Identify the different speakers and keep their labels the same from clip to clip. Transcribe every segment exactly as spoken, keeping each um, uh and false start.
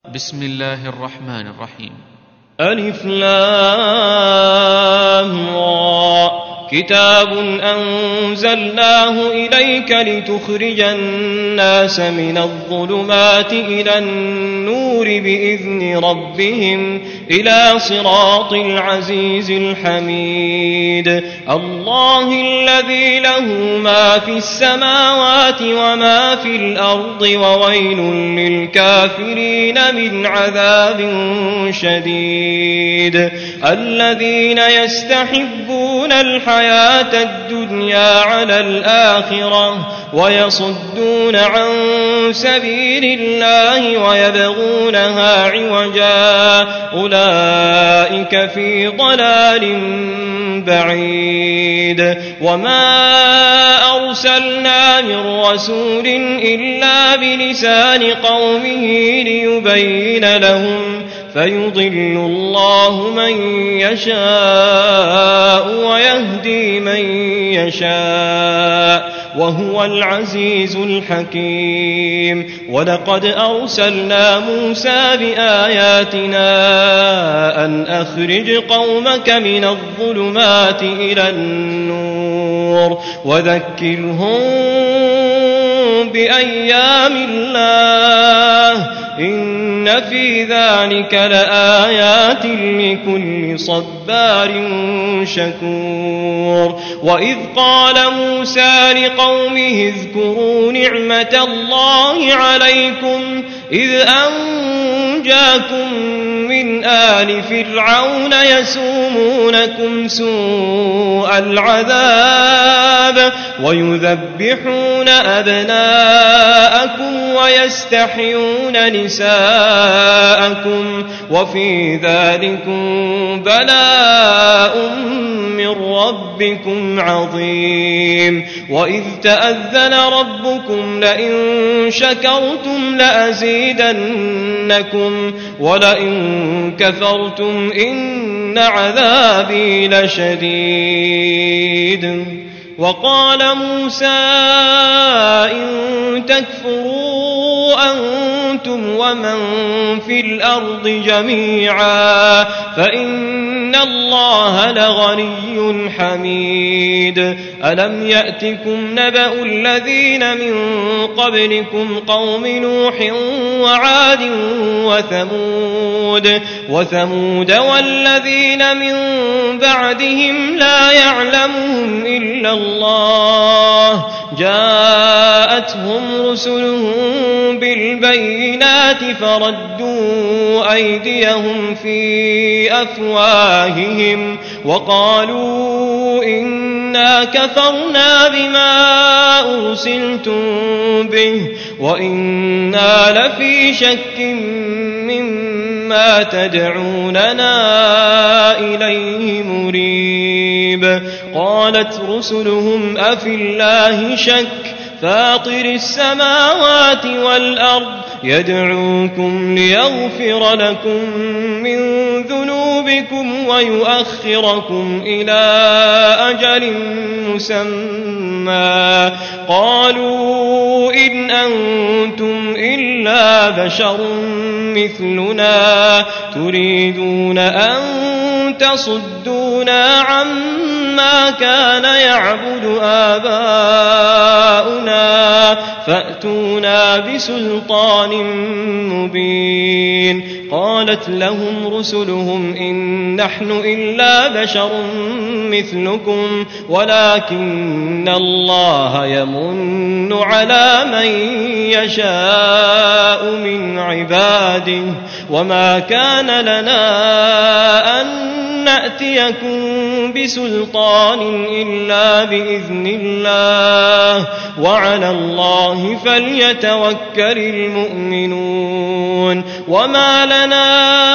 Speaker 1: بسم الله الرحمن الرحيم.
Speaker 2: ألف لام را كتاب أنزلناه إليك لتخرج الناس من الظلمات إلى النور بإذن ربهم إلى صراط العزيز الحميد. الله الذي له ما في السماوات وما في الأرض وويل للكافرين من عذاب شديد. الذين يستحبون الحياة الحياة الدنيا على الآخرة ويصدون عن سبيل الله ويبغونها عوجا أولئك في ضلال بعيد. وما أرسلنا من رسول إلا بلسان قومه ليبين لهم فيضل الله من يشاء ويهدي من يشاء وهو العزيز الحكيم. ولقد أرسلنا موسى بآياتنا أن أخرج قومك من الظلمات إلى النور وذكرهم بأيام الله إن في ذلك لآيات لكل صبار شكور. وإذ قال موسى لقومه اذكروا نعمة الله عليكم إذ أنجاكم من آل فرعون يسومونكم سوء العذاب ويذبحون أبناءكم ويستحيون نساءكم وفي ذلكم بلاء من ربكم عظيم. وإذ تأذن ربكم لئن شكرتم لأزيدنكم ولئن كفرتم إن عذابي لشديد. وقال موسى إن تكفروا أنتم ومن في الأرض جميعا فإن الله لغني حميد. ألم يأتكم نبأ الذين من قبلكم قوم نوح وعاد وثمود وثمود والذين من بعدهم لا يعلمهم إلا الله جاءتهم رسلهم بالبينات فردوا أيديهم في أفواههم وقالوا إنا كفرنا بما أرسلتم به وإنا لفي شك مما تدعوننا إليه مريب. قالت رسلهم أفي الله شك فاطر السماوات والأرض يدعوكم ليغفر لكم من ذنوبكم ويؤخركم إلى أجل مسمى قالوا إن أنتم إلا بشر مثلنا تريدون أن تصدونا عما كان يعبد آباؤنا فأتونا بسلطان مبين. قالت لهم رسلهم إن نحن إلا بشر مثلكم ولكن الله يمن على من يشاء من عباده وما كان لنا أن نأتيكم بسلطان إلا بإذن الله وعلى الله فليتوكل المؤمنون. وما لنا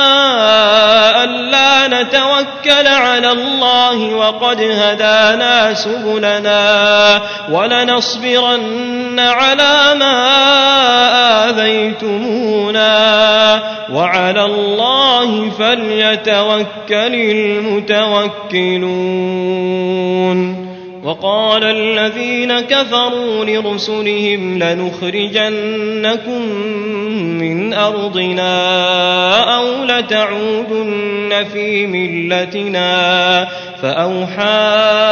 Speaker 2: ألا نتوكل على الله وقد هدانا سبلنا ولنصبرن على ما آذيتمونا وعلى الله فليتوكل المتوكلون. وقال الذين كفروا لرسلهم لنخرجنكم من أرضنا أو لتعودن في ملتنا فأوحى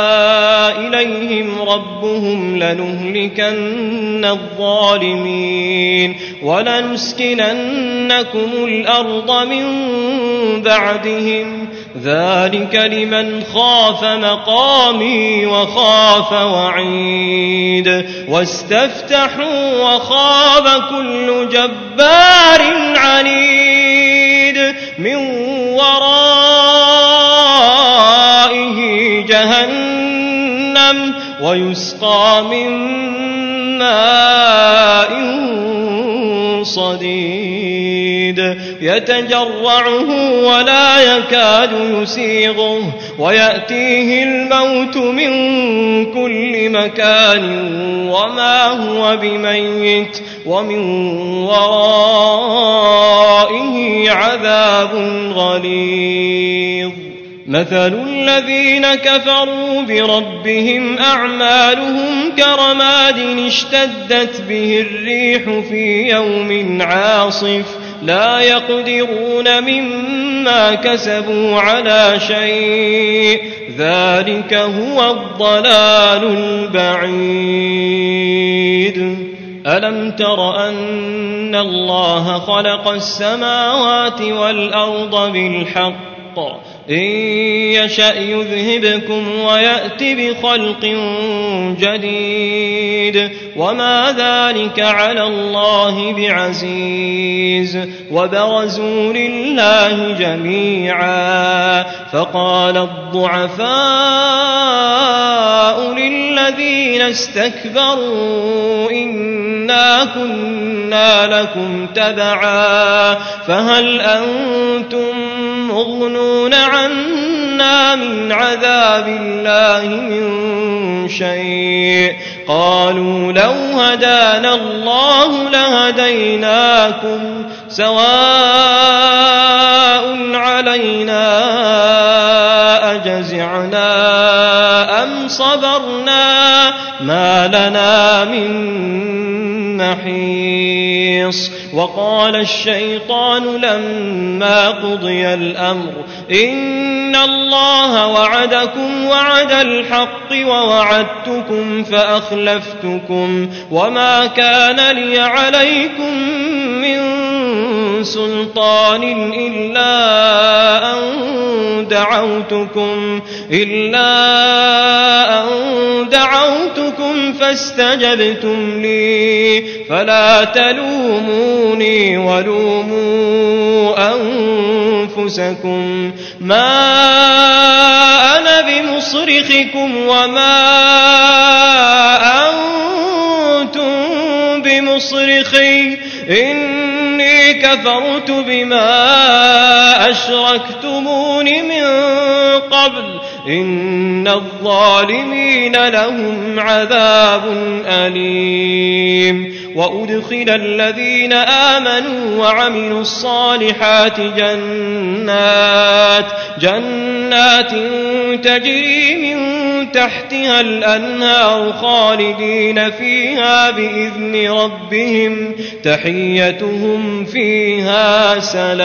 Speaker 2: إليهم ربهم لنهلكن الظالمين ولنسكننكم الأرض من بعدهم ذلك لمن خاف مقامي وخاف وعيد واستفتحوا وخاب كل جبار عنيد من ورائه جهنم ويسقى من ماء صديد يتجرعه ولا يكاد يسيغه ويأتيه الموت من كل مكان وما هو بميت ومن ورائه عذاب غليظ مثل الذين كفروا بربهم أعمالهم كرماد اشتدت به الريح في يوم عاصف لا يقدرون مما كسبوا على شيء ذلك هو الضلال البعيد ألم تر أن الله خلق السماوات والأرض بالحق إن يشأ يذهبكم ويأت بخلق جديد وما ذلك على الله بعزيز وبرزوا لله جميعا فقال الضعفاء للذين استكبروا إنا كنا لكم تبعا فهل أنتم مغنون عنا من عذاب الله من شيء قالوا لو هدانا الله لهديناكم سواء علينا أجزعنا أم صبرنا ما لنا من محيص وقال الشيطان لما قضي الأمر إن الله وعدكم وعد الحق ووعدتكم فأخلفتكم وما كان لي عليكم من سلطان إلا أن دعوتكم إلا أن دعوتكم فاستجبتم لي فلا تلوموني ولوموا أنفسكم ما أنا بمصرخكم وما أنتم بمصرخي إني كفرت بما أشركتمون من قبل إن الظالمين لهم عذاب أليم وأدخل الذين آمنوا وعملوا الصالحات جنات جنات تجري من تحتها الأنهار خالدين فيها بإذن ربهم تحيتهم فيها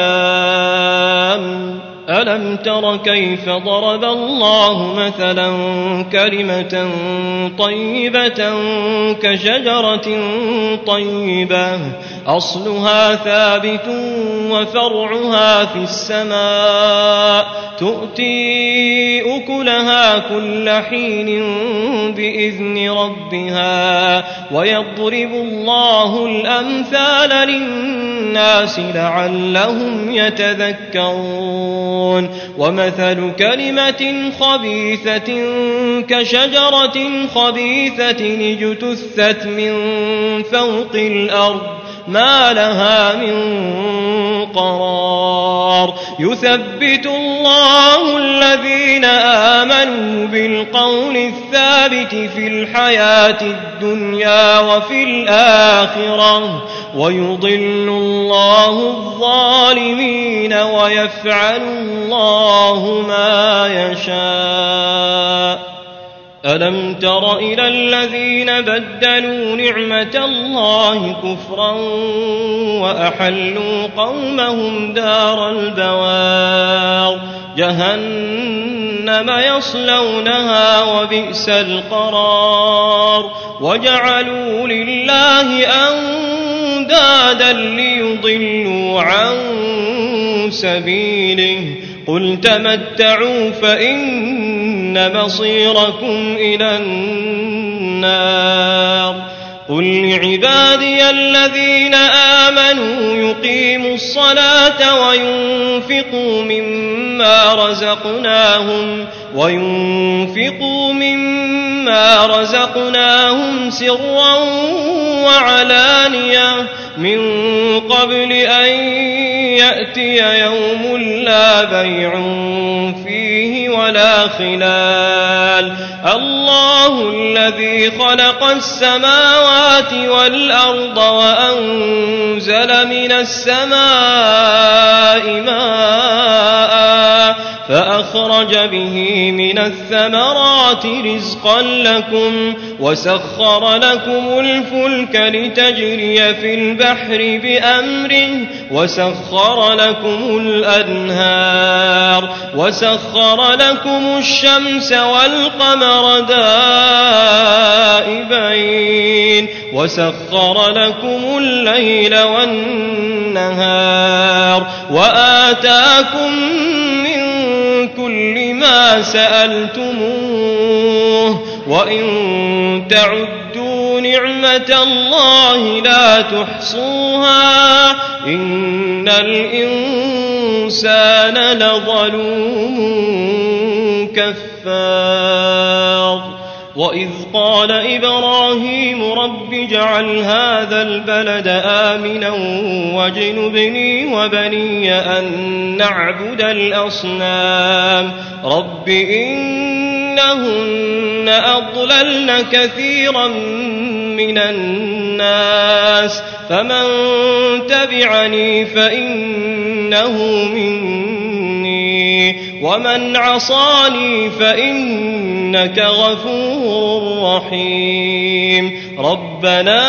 Speaker 2: سلام ألم تر كيف ضرب الله مثلا كلمة طيبة كشجرة طيبة أصلها ثابت وفرعها في السماء تؤتي أكلها كل حين بإذن ربها ويضرب الله الأمثال للناس لعلهم يتذكرون ومثل كلمة خبيثة كشجرة خبيثة اجتثت من فوق الأرض ما لها من قرار يثبت الله الذين آمنوا بالقول الثابت في الحياة الدنيا وفي الآخرة ويضل الله الظالمين ويفعل الله ما يشاء ألم تر إلى الذين بدلوا نعمة الله كفرا وأحلوا قومهم دار البوار جهنم يصلونها وبئس القرار وجعلوا لله أندادا ليضلوا عن سبيله قل تمتعوا فإن مصيركم إلى النار قل لعبادي الذين آمنوا يقيموا الصلاة وينفقوا مما رزقناهم وينفقوا مما رزقناهم سرا وعلانية من قبل أن يأتي يوم لا بيع فيه ولا خلال الله الذي خلق السماوات والأرض وأنزل من السماء ماء فأخرج به من الثمرات رزقا لكم وسخر لكم الفلك لتجري في البحر بأمره وسخر لكم الأنهار وسخر لكم الشمس والقمر دائبين وسخر لكم الليل والنهار وآتاكم من كل ما سألتموه وإن تعدوا نعمة الله لا تحصوها إن الإنسان لظلوم كفار وإذ قال إبراهيم رب اجعل هذا البلد آمنا واجنبني وبني أن نعبد الأصنام رب إنهن أضللن كثيرا من الناس فمن تبعني فإنه مني ومن عصاني فإنك غفور رحيم ربنا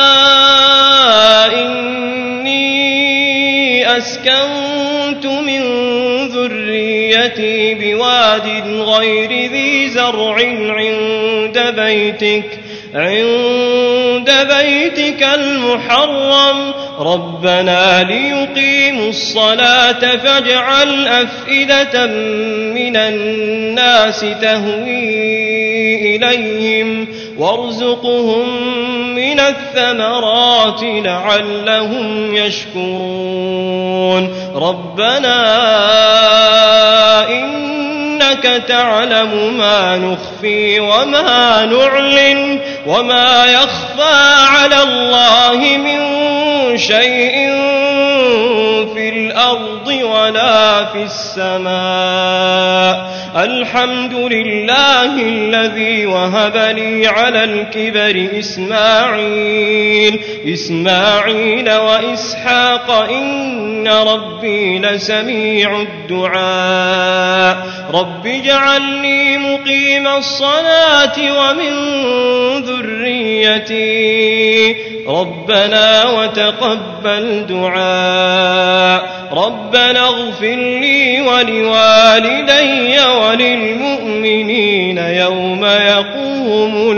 Speaker 2: إني أسكنت من ذريتي بواد غير ذي زرع عند بيتك عند بيتك المحرم ربنا ليقيموا الصلاة فاجعل أفئدة من الناس تهوي إليهم وارزقهم من الثمرات لعلهم يشكرون ربنا إنك تعلم ما نخفي وما نعلن وما يخفى على الله من شيء في الأرض ولا في السماء الحمد لله الذي وهب لي على الكبر إسماعيل إسماعيل وإسحاق إن ربي لسميع الدعاء رب اجعلني مقيم الصلاة ومن ذريتي ربنا وتقبل دعاء ربنا اغفر لي ولوالدي وللمؤمنين يوم يقوم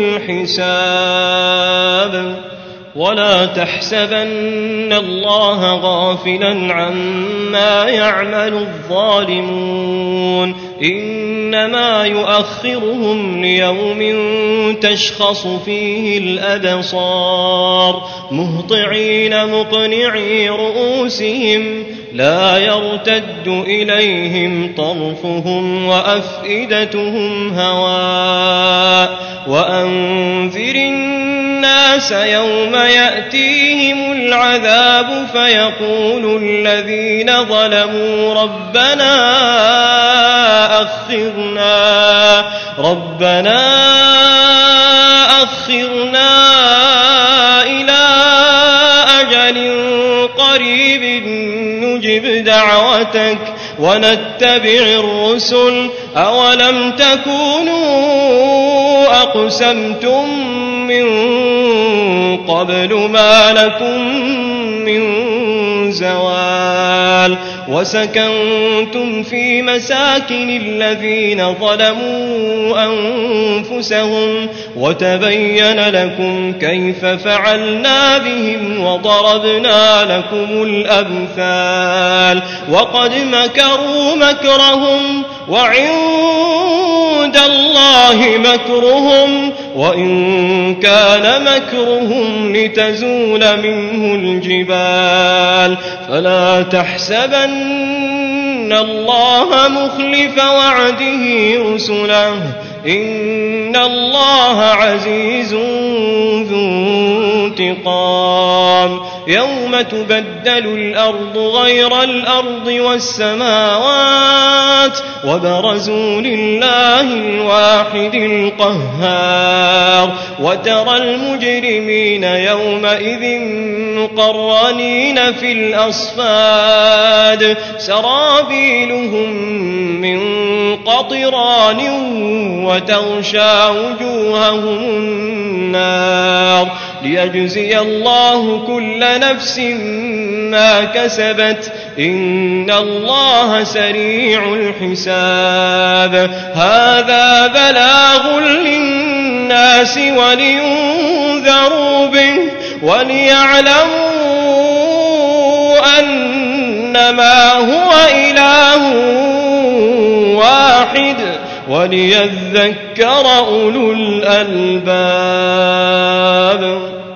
Speaker 2: الحساب ولا تحسبن الله غافلا عما يعمل الظالمون إنما يؤخرهم ليوم تشخص فيه الأبصار مهطعين مقنعي رؤوسهم لا يرتد إليهم طرفهم وأفئدتهم هواء وأنذر الناس يوم يأتيهم العذاب فيقول الذين ظلموا ربنا أخرنا ربنا أخرنا إلى أجل قريب نجب دعوتك ونتبع الرسل أولم تكونوا أقسمتم من قبل ما لكم من زوال وسكنتم في مساكن الذين ظلموا أنفسهم وتبين لكم كيف فعلنا بهم وضربنا لكم الأمثال وقد مكروا مكرهم وعند الله مكرهم وإن كان مكرهم لتزول منه الجبال فلا تحسبن الله مخلف وعده رسله إن الله عزيز ذو انتقام يوم تبدل الأرض غير الأرض والسماوات وبرزوا لله الواحد القهار وترى المجرمين يومئذ مقرنين في الأصفاد سرابيلهم من قطران وتغشى وجوههم النار ليجزي الله كل نفس ما كسبت إن الله سريع الحساب هذا بلاغ للناس ولينذروا به وليعلموا أنما هو إله واحد وليذكر أولو الألباب.